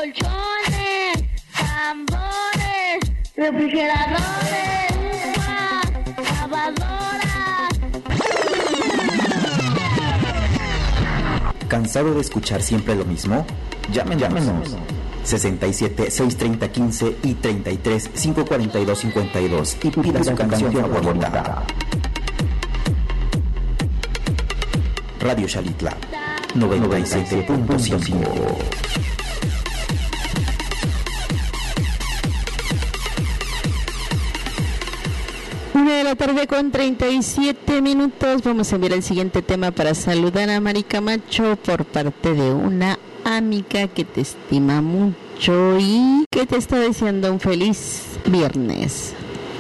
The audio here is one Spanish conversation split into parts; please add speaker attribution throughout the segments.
Speaker 1: colchones, tambores, refrigeradores, lavadora.
Speaker 2: ¿Cansado de escuchar siempre lo mismo? Llámenos. 67 630 15 y 33 542 52 y pida su canción favorita. Radio Xalitla 97.5.
Speaker 3: Una de la tarde con 37 minutos. Vamos a enviar el siguiente tema para saludar a Mari Camacho por parte de una amiga que te estima mucho y que te está deseando un feliz viernes.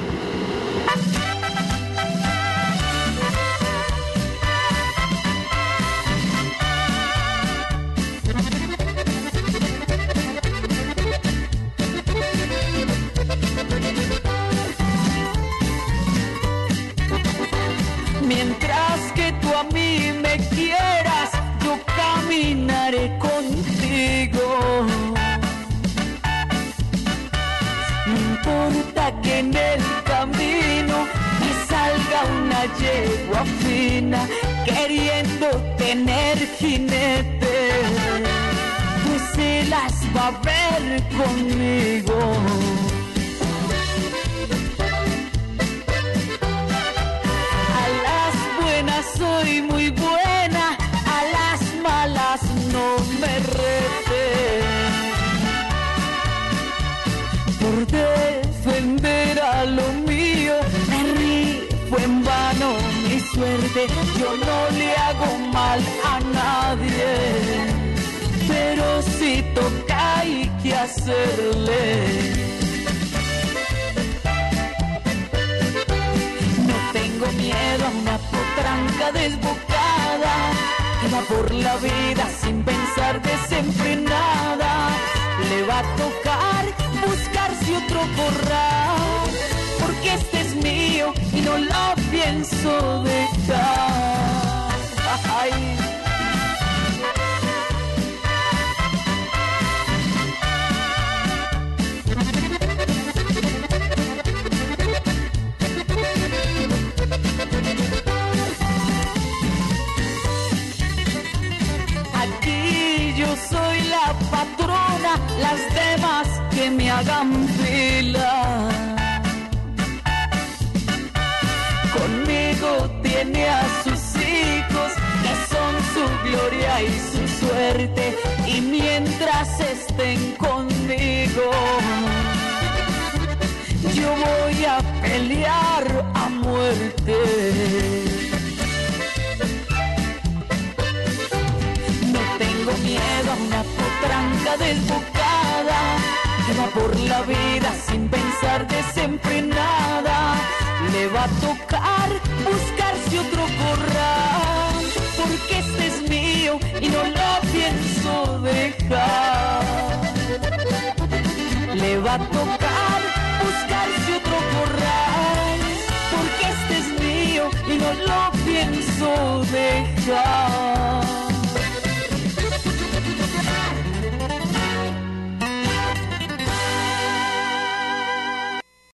Speaker 4: Mientras que tú a mí me quieras, yo caminaré contigo. No importa que en el camino me salga una yegua fina queriendo tener jinete, pues se las va a ver conmigo. Soy muy buena, a las malas no me retes. Por defender a lo mío, me rifo en vano mi suerte. Yo no le hago mal a nadie, pero si toca hay que hacerle. Tengo miedo a una potranca desbocada que va por la vida sin pensar desenfrenada. Le va a tocar buscarse otro corral, porque este es mío y no lo pienso dejar. Ay. Soy la patrona, las demás que me hagan fila. Conmigo tiene a sus hijos, que son su gloria y su suerte, y mientras estén conmigo, yo voy a pelear a muerte. Tengo miedo a una potranca desbocada que va por la vida sin pensar desenfrenada. Le va a tocar buscarse otro corral, porque este es mío y no lo pienso dejar. Le va a tocar buscarse otro corral, porque este es mío y no lo pienso dejar.